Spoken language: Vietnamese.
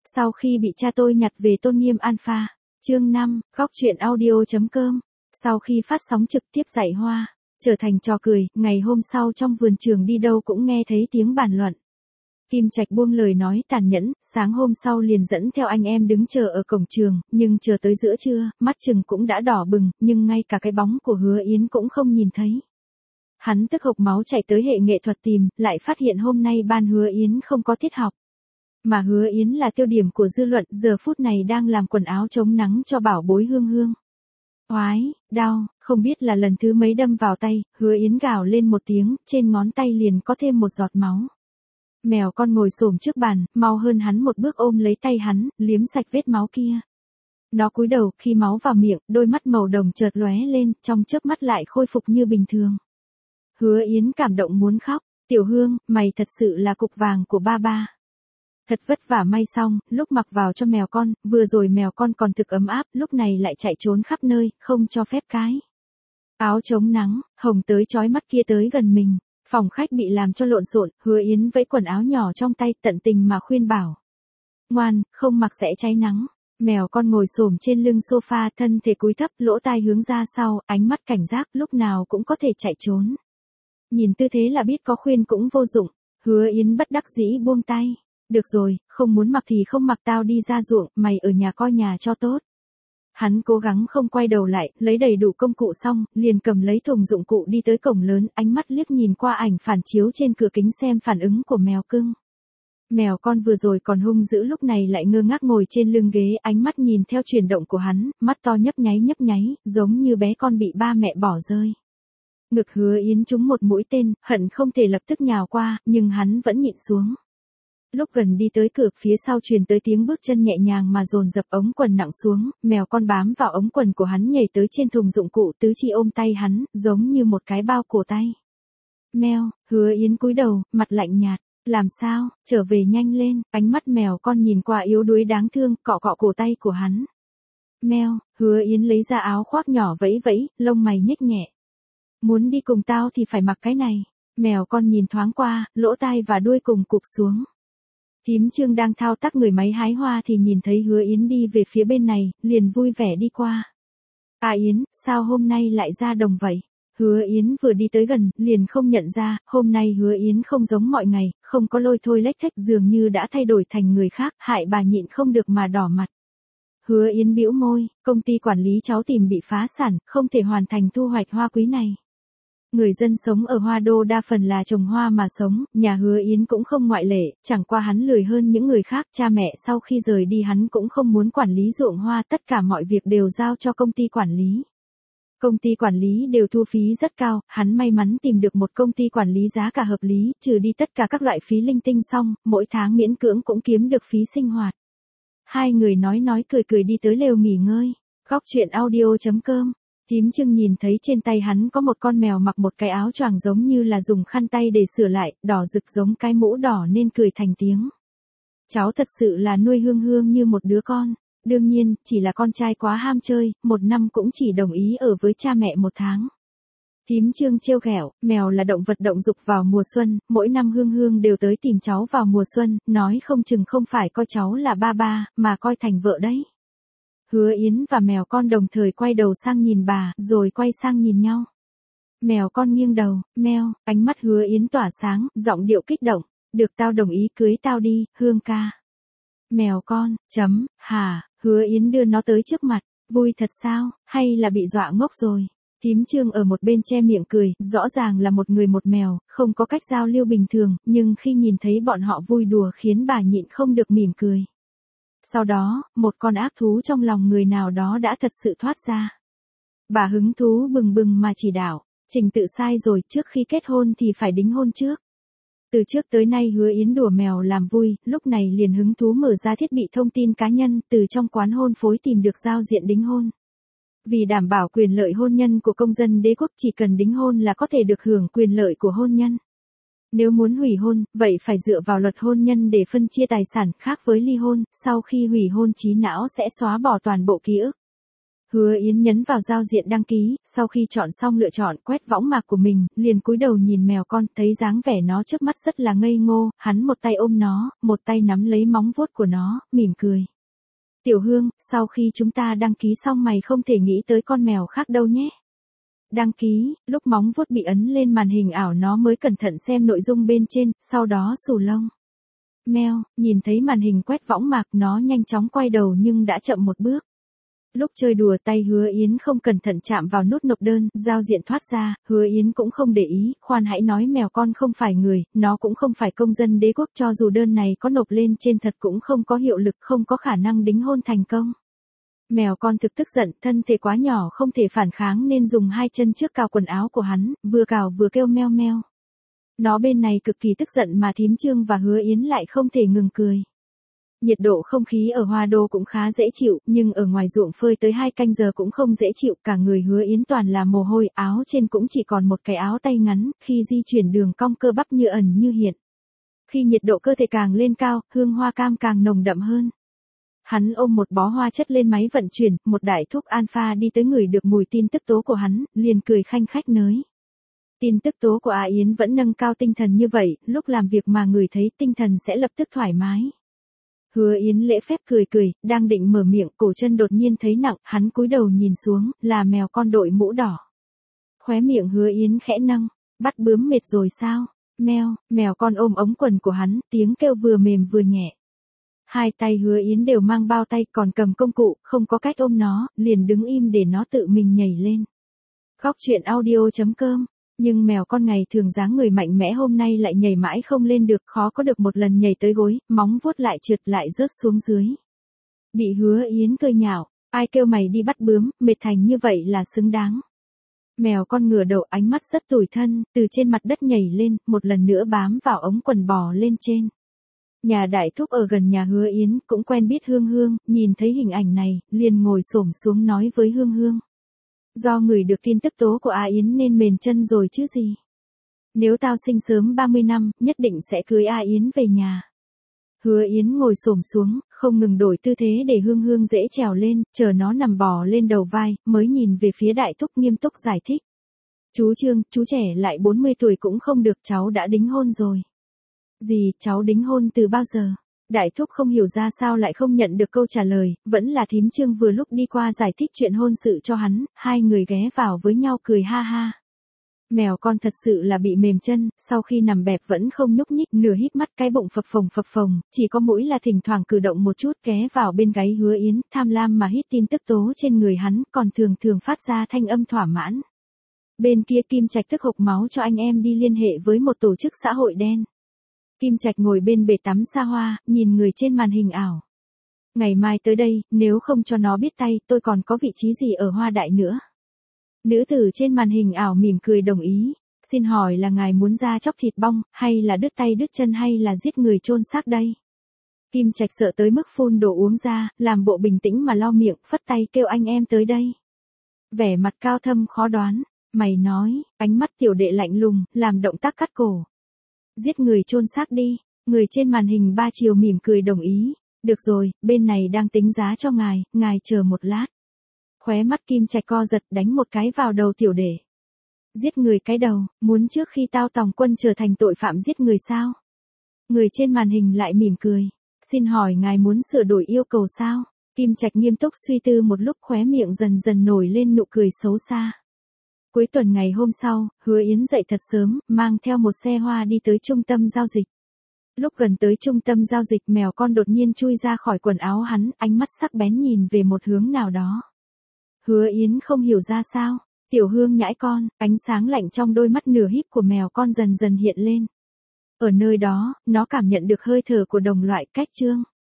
Sau khi bị cha tôi nhặt về tôn nghiêm alpha. Chương 5, góc truyện audio.com. Sau khi phát sóng trực tiếp dạy hoa, trở thành trò cười, ngày hôm sau trong vườn trường đi đâu cũng nghe thấy tiếng bàn luận. Kim Trạch buông lời nói tàn nhẫn, sáng hôm sau liền dẫn theo anh em đứng chờ ở cổng trường, nhưng chờ tới giữa trưa, mắt chừng cũng đã đỏ bừng, nhưng ngay cả cái bóng của Hứa Yến cũng không nhìn thấy. Hắn tức hộc máu chạy tới hệ nghệ thuật tìm, lại phát hiện hôm nay ban Hứa Yến không có tiết học. Mà Hứa Yến là tiêu điểm của dư luận, giờ phút này đang làm quần áo chống nắng cho bảo bối Hương Hương. Oái, đau, không biết là lần thứ mấy đâm vào tay, Hứa Yến gào lên một tiếng, trên ngón tay liền có thêm một giọt máu. Mèo con ngồi xổm trước bàn, mau hơn hắn một bước ôm lấy tay hắn, liếm sạch vết máu kia. Nó cúi đầu, khi máu vào miệng, đôi mắt màu đồng chợt lóe lên, trong chớp mắt lại khôi phục như bình thường. Hứa Yến cảm động muốn khóc, Tiểu Hương, mày thật sự là cục vàng của ba ba. Thật vất vả may xong, lúc mặc vào cho mèo con, vừa rồi mèo con còn thực ấm áp, lúc này lại chạy trốn khắp nơi, không cho phép cái. Áo chống nắng, hồng tới chói mắt kia tới gần mình. Phòng khách bị làm cho lộn xộn, Hứa Yến vẫy quần áo nhỏ trong tay tận tình mà khuyên bảo. Ngoan, không mặc sẽ cháy nắng. Mèo con ngồi xổm trên lưng sofa, thân thể cúi thấp, lỗ tai hướng ra sau, ánh mắt cảnh giác, lúc nào cũng có thể chạy trốn. Nhìn tư thế là biết có khuyên cũng vô dụng, Hứa Yến bất đắc dĩ buông tay. Được rồi, không muốn mặc thì không mặc, tao đi ra ruộng, mày ở nhà coi nhà cho tốt. Hắn cố gắng không quay đầu lại, lấy đầy đủ công cụ xong, liền cầm lấy thùng dụng cụ đi tới cổng lớn, ánh mắt liếc nhìn qua ảnh phản chiếu trên cửa kính xem phản ứng của mèo cưng. Mèo con vừa rồi còn hung dữ lúc này lại ngơ ngác ngồi trên lưng ghế, ánh mắt nhìn theo chuyển động của hắn, mắt to nhấp nháy, giống như bé con bị ba mẹ bỏ rơi. Ngực Hứa Yến trúng một mũi tên, hận không thể lập tức nhào qua, nhưng hắn vẫn nhịn xuống. Lúc gần đi tới cửa, phía sau truyền tới tiếng bước chân nhẹ nhàng mà dồn dập, ống quần nặng xuống, mèo con bám vào ống quần của hắn nhảy tới trên thùng dụng cụ, tứ chi ôm tay hắn, giống như một cái bao cổ tay. Mèo, Hứa Yến cúi đầu, mặt lạnh nhạt, làm sao, trở về nhanh lên, ánh mắt mèo con nhìn qua yếu đuối đáng thương, cọ cọ cổ tay của hắn. Mèo, Hứa Yến lấy ra áo khoác nhỏ vẫy vẫy, lông mày nhếch nhẹ. Muốn đi cùng tao thì phải mặc cái này. Mèo con nhìn thoáng qua, lỗ tai và đuôi cùng cụp xuống. Thím Trương đang thao tác người máy hái hoa thì nhìn thấy Hứa Yến đi về phía bên này, liền vui vẻ đi qua. À Yến, sao hôm nay lại ra đồng vậy? Hứa Yến vừa đi tới gần, liền không nhận ra, hôm nay Hứa Yến không giống mọi ngày, không có lôi thôi lếch thếch, dường như đã thay đổi thành người khác, hại bà nhịn không được mà đỏ mặt. Hứa Yến bĩu môi, công ty quản lý cháu tìm bị phá sản, không thể hoàn thành thu hoạch hoa quý này. Người dân sống ở Hoa Đô đa phần là trồng hoa mà sống, nhà Hứa Yến cũng không ngoại lệ, chẳng qua hắn lười hơn những người khác, cha mẹ sau khi rời đi hắn cũng không muốn quản lý ruộng hoa, tất cả mọi việc đều giao cho công ty quản lý. Công ty quản lý đều thu phí rất cao, hắn may mắn tìm được một công ty quản lý giá cả hợp lý, trừ đi tất cả các loại phí linh tinh xong, mỗi tháng miễn cưỡng cũng kiếm được phí sinh hoạt. Hai người nói cười đi tới lều nghỉ ngơi, góc truyện audio.com. Thím Trương nhìn thấy trên tay hắn có một con mèo mặc một cái áo choàng giống như là dùng khăn tay để sửa lại, đỏ rực giống cái mũ đỏ nên cười thành tiếng. Cháu thật sự là nuôi Hương Hương như một đứa con, đương nhiên, chỉ là con trai quá ham chơi, một năm cũng chỉ đồng ý ở với cha mẹ một tháng. Thím Trương trêu ghẹo, mèo là động vật động dục vào mùa xuân, mỗi năm Hương Hương đều tới tìm cháu vào mùa xuân, nói không chừng không phải coi cháu là ba ba, mà coi thành vợ đấy. Hứa Yến và mèo con đồng thời quay đầu sang nhìn bà, rồi quay sang nhìn nhau. Mèo con nghiêng đầu, meo, ánh mắt Hứa Yến tỏa sáng, giọng điệu kích động, được tao đồng ý cưới tao đi, Hương ca. Mèo con, hả, Hứa Yến đưa nó tới trước mặt, vui thật sao, hay là bị dọa ngốc rồi. Thím Trương ở một bên che miệng cười, rõ ràng là một người một mèo, không có cách giao lưu bình thường, nhưng khi nhìn thấy bọn họ vui đùa khiến bà nhịn không được mỉm cười. Sau đó, một con ác thú trong lòng người nào đó đã thật sự thoát ra. Bà hứng thú bừng bừng mà chỉ đạo, trình tự sai rồi, trước khi kết hôn thì phải đính hôn trước. Từ trước tới nay Hứa Yến đùa mèo làm vui, lúc này liền hứng thú mở ra thiết bị thông tin cá nhân, từ trong quán hôn phối tìm được giao diện đính hôn. Vì đảm bảo quyền lợi hôn nhân của công dân đế quốc, chỉ cần đính hôn là có thể được hưởng quyền lợi của hôn nhân. Nếu muốn hủy hôn, vậy phải dựa vào luật hôn nhân để phân chia tài sản, khác với ly hôn, sau khi hủy hôn trí não sẽ xóa bỏ toàn bộ ký ức. Hứa Yến nhấn vào giao diện đăng ký, sau khi chọn xong lựa chọn quét võng mạc của mình, liền cúi đầu nhìn mèo con, thấy dáng vẻ nó trước mắt rất là ngây ngô, hắn một tay ôm nó, một tay nắm lấy móng vuốt của nó, mỉm cười. Tiểu Hương, sau khi chúng ta đăng ký xong mày không thể nghĩ tới con mèo khác đâu nhé. Đăng ký, lúc móng vuốt bị ấn lên màn hình ảo nó mới cẩn thận xem nội dung bên trên, sau đó xù lông. Meo, nhìn thấy màn hình quét võng mạc nó nhanh chóng quay đầu nhưng đã chậm một bước. Lúc chơi đùa tay Hứa Yến không cẩn thận chạm vào nút nộp đơn, giao diện thoát ra, Hứa Yến cũng không để ý, khoan hãy nói mèo con không phải người, nó cũng không phải công dân đế quốc cho dù đơn này có nộp lên trên thật cũng không có hiệu lực không có khả năng đính hôn thành công. Mèo con thực tức giận, thân thể quá nhỏ không thể phản kháng nên dùng hai chân trước cào quần áo của hắn, vừa cào vừa kêu meo meo. Nó bên này cực kỳ tức giận mà thím Trương và Hứa Yến lại không thể ngừng cười. Nhiệt độ không khí ở Hoa Đô cũng khá dễ chịu, nhưng ở ngoài ruộng phơi tới 2 canh giờ cũng không dễ chịu, cả người Hứa Yến toàn là mồ hôi, áo trên cũng chỉ còn một cái áo tay ngắn, khi di chuyển đường cong cơ bắp như ẩn như hiện. Khi nhiệt độ cơ thể càng lên cao, hương hoa cam càng nồng đậm hơn. Hắn ôm một bó hoa chất lên máy vận chuyển, một đại thúc alpha đi tới ngửi được mùi tin tức tố của hắn, liền cười khanh khách nới. Tin tức tố của A Yến vẫn nâng cao tinh thần như vậy, lúc làm việc mà người thấy tinh thần sẽ lập tức thoải mái. Hứa Yến lễ phép cười cười, đang định mở miệng, cổ chân đột nhiên thấy nặng, hắn cúi đầu nhìn xuống, là mèo con đội mũ đỏ. Khóe miệng Hứa Yến khẽ nâng, bắt bướm mệt rồi sao? Meo, mèo con ôm ống quần của hắn, tiếng kêu vừa mềm vừa nhẹ. Hai tay Hứa Yến đều mang bao tay còn cầm công cụ, không có cách ôm nó, liền đứng im để nó tự mình nhảy lên. Góc truyện audio.com. Nhưng mèo con ngày thường dáng người mạnh mẽ hôm nay lại nhảy mãi không lên được, khó có được một lần nhảy tới gối, móng vuốt lại trượt lại rớt xuống dưới. Bị Hứa Yến cười nhạo, ai kêu mày đi bắt bướm, mệt thành như vậy là xứng đáng. Mèo con ngửa đầu ánh mắt rất tủi thân, từ trên mặt đất nhảy lên, một lần nữa bám vào ống quần bò lên trên. Nhà đại thúc ở gần nhà Hứa Yến cũng quen biết Hương Hương, nhìn thấy hình ảnh này, liền ngồi xổm xuống nói với Hương Hương. Do người được tin tức tố của A Yến nên mền chân rồi chứ gì. Nếu tao sinh sớm 30 năm, nhất định sẽ cưới A Yến về nhà. Hứa Yến ngồi xổm xuống, không ngừng đổi tư thế để Hương Hương dễ trèo lên, chờ nó nằm bò lên đầu vai, mới nhìn về phía đại thúc nghiêm túc giải thích. Chú Trương, chú trẻ lại 40 tuổi cũng không được, cháu đã đính hôn rồi. Gì, cháu đính hôn từ bao giờ? Đại thúc không hiểu ra sao lại không nhận được câu trả lời, vẫn là thím Trương vừa lúc đi qua giải thích chuyện hôn sự cho hắn, hai người ghé vào với nhau cười ha ha. Mèo con thật sự là bị mềm chân, sau khi nằm bẹp vẫn không nhúc nhích, nửa híp mắt cái bụng phập phồng, chỉ có mũi là thỉnh thoảng cử động một chút ghé vào bên gáy Hứa Yến, tham lam mà hít tin tức tố trên người hắn, còn thường phát ra thanh âm thỏa mãn. Bên kia Kim Trạch tức hộc máu cho anh em đi liên hệ với một tổ chức xã hội đen. Kim Trạch ngồi bên bể tắm xa hoa, nhìn người trên màn hình ảo. Ngày mai tới đây, nếu không cho nó biết tay, tôi còn có vị trí gì ở Hoa Đại nữa. Nữ tử trên màn hình ảo mỉm cười đồng ý. Xin hỏi là ngài muốn ra chóc thịt bong, hay là đứt tay đứt chân hay là giết người chôn xác đây? Kim Trạch sợ tới mức phun đồ uống ra, làm bộ bình tĩnh mà lau miệng, phất tay kêu anh em tới đây. Vẻ mặt cao thâm khó đoán, mày nói, ánh mắt tiểu đệ lạnh lùng, làm động tác cắt cổ. Giết người chôn xác đi, người trên màn hình ba chiều mỉm cười đồng ý. Được rồi, bên này đang tính giá cho ngài chờ một lát. Khóe mắt Kim Trạch co giật đánh một cái vào đầu tiểu đệ. Giết người cái đầu, muốn trước khi tao tòng quân trở thành tội phạm giết người sao? Người trên màn hình lại mỉm cười. Xin hỏi ngài muốn sửa đổi yêu cầu sao? Kim Trạch nghiêm túc suy tư một lúc khóe miệng dần dần nổi lên nụ cười xấu xa. Cuối tuần ngày hôm sau, Hứa Yến dậy thật sớm, mang theo một xe hoa đi tới trung tâm giao dịch. Lúc gần tới trung tâm giao dịch mèo con đột nhiên chui ra khỏi quần áo hắn, ánh mắt sắc bén nhìn về một hướng nào đó. Hứa Yến không hiểu ra sao, tiểu Hương nhãi con, ánh sáng lạnh trong đôi mắt nửa híp của mèo con dần dần hiện lên. Ở nơi đó, nó cảm nhận được hơi thở của đồng loại cách Trương.